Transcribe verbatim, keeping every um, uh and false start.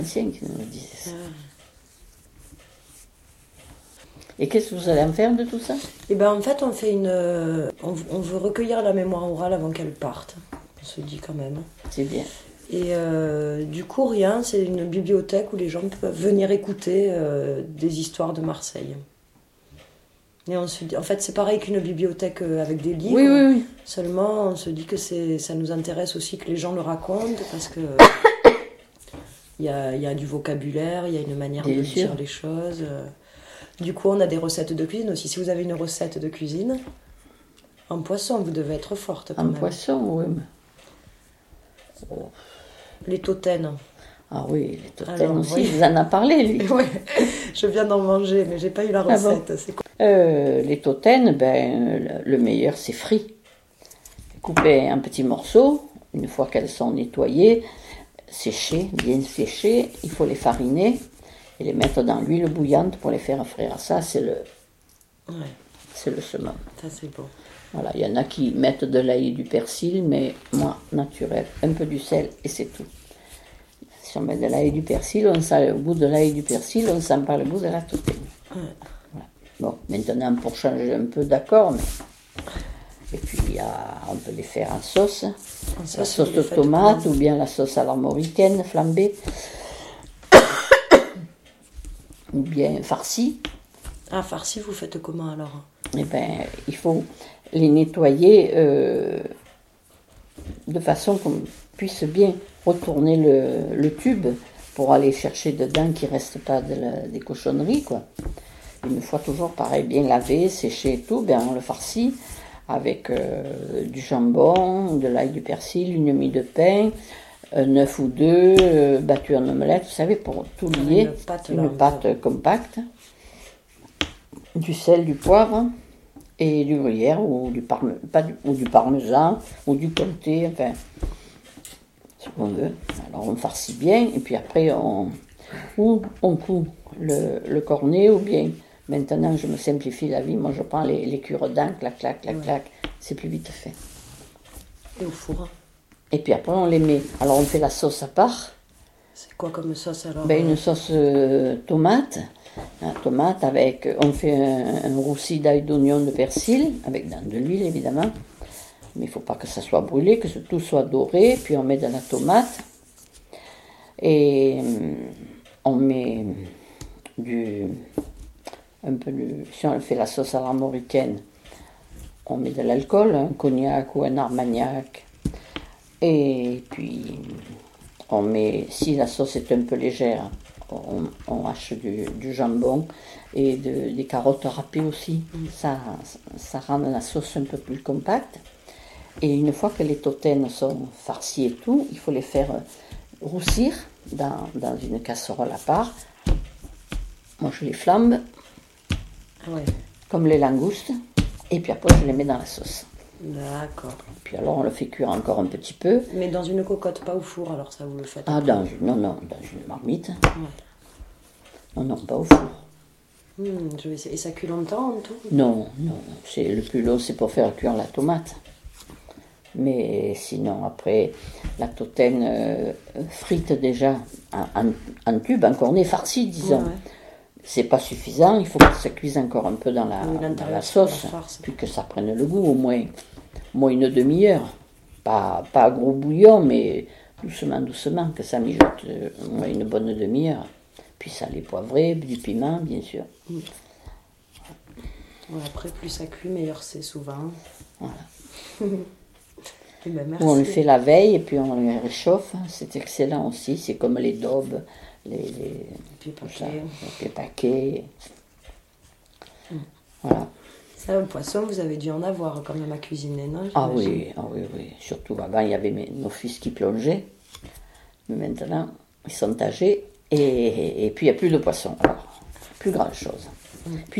anciens qui nous le disaient ça. Ah. Et qu'est-ce que vous allez en faire de tout ça? Eh ben en fait, on fait une, on, on veut recueillir la mémoire orale avant qu'elle parte. On se dit quand même. C'est bien. Et euh, du coup, rien, c'est une bibliothèque où les gens peuvent venir écouter euh, des histoires de Marseille. Et on se dit, en fait, c'est pareil qu'une bibliothèque avec des livres. Oui, oui, oui. Seulement, on se dit que c'est, ça nous intéresse aussi que les gens le racontent parce que il y a, y a du vocabulaire, il y a une manière bien de sûr. Dire les choses. Du coup, on a des recettes de cuisine aussi. Si vous avez une recette de cuisine, en poisson, vous devez être forte quand en même. En poisson, oui. Oh. Les tautaines. Ah oui, les tautaines aussi, oui. Vous en a parlé, lui. Oui, je viens d'en manger, mais j'ai pas eu la recette. Ah bon. C'est quoi euh, les tautaines, ben, le meilleur, c'est frit. Couper en petits morceaux, une fois qu'elles sont nettoyées, séchées, bien séchées, il faut les fariner et les mettre dans l'huile bouillante pour les faire frire. Ça, c'est le, ouais. c'est le summum. Ça, c'est bon. Voilà, il y en a qui mettent de l'ail et du persil, mais moi, naturel, un peu du sel et c'est tout. Si on met de l'ail et du persil, on sent le goût de l'ail et du persil, on sent pas le goût de la tautaine. Ouais. Voilà. Bon, maintenant, pour changer un peu, d'accord, mais... Et puis, il y a, on peut les faire en sauce, en sauce la sauce de tomate ou bien la sauce à l'armoricaine flambée, ou bien farcie. Ah, farcie, vous faites comment alors? Eh bien, il faut les nettoyer euh, de façon qu'on puisse bien retourner le, le tube pour aller chercher dedans qu'il ne reste pas de la, des cochonneries, quoi. Une fois toujours pareil, bien lavé, séché et tout, bien on le farcit avec euh, du jambon, de l'ail, du persil, une mie de pain, un œuf ou deux, euh, battu en omelette, vous savez, pour tout lier, une pâte, une pâte compacte, du sel, du poivre et du gruyère ou du, parme, pas du, ou du parmesan ou du comté, enfin, ce qu'on veut. Alors on farcit bien et puis après on, ou on coud le, le cornet ou bien... Maintenant, je me simplifie la vie. Moi, je prends les, les cure-dents, clac, clac, clac, ouais. clac. C'est plus vite fait. Et au four. Et puis après, on les met. Alors, on fait la sauce à part. C'est quoi comme sauce alors? Ben, une sauce euh, tomate. Hein, tomate avec... On fait un, un roussi d'ail, d'oignon, de persil, avec dans de l'huile, évidemment. Mais il ne faut pas que ça soit brûlé, que tout soit doré. Puis, on met de la tomate. Et on met du... un peu de, si on fait la sauce à l'armoricaine, on met de l'alcool, un cognac ou un armagnac, et puis on met, si la sauce est un peu légère, on, on hache du, du jambon et de, des carottes râpées aussi, ça, ça rend la sauce un peu plus compacte. Et une fois que les tautaines sont farcies et tout, il faut les faire roussir dans, dans une casserole à part. Moi je les flambe. Ouais. Comme les langoustes, et puis après je les mets dans la sauce. D'accord. Puis alors on le fait cuire encore un petit peu. Mais dans une cocotte, pas au four, alors ça vous le faites? Ah, dans une, non, non, dans une marmite. Ouais. Non, non, pas au four. Mmh, je vais essayer. Et ça cuit longtemps en tout? Non, non, c'est, le plus long c'est pour faire cuire la tomate. Mais sinon après, la tautaine euh, frite déjà en, en, en tube, en cornet farci, disons. Ouais, ouais. C'est pas suffisant, il faut que ça cuise encore un peu dans la, oui, dans la sauce, la puis que ça prenne le goût, au moins, au moins une demi-heure. Pas, pas gros bouillon, mais doucement, doucement, que ça mijote au moins une bonne demi-heure. Puis salé, poivré, du piment, bien sûr. Mm. Ouais, après, plus ça cuit, meilleur c'est souvent. Voilà. Et ben, merci. On le fait la veille et puis on le réchauffe, c'est excellent aussi, c'est comme les daubes. Les, les, les pieds paquets. Les pieds paquets. Mm. Voilà. Ça, un poisson, vous avez dû en avoir quand même à cuisiner, non? Ah oui, ah oui, oui. Surtout avant, il y avait mes, nos fils qui plongeaient. Mais maintenant, ils sont âgés. Et, et, et puis, il n'y a plus de poisson. Alors, plus grand chose. Mm. Puis,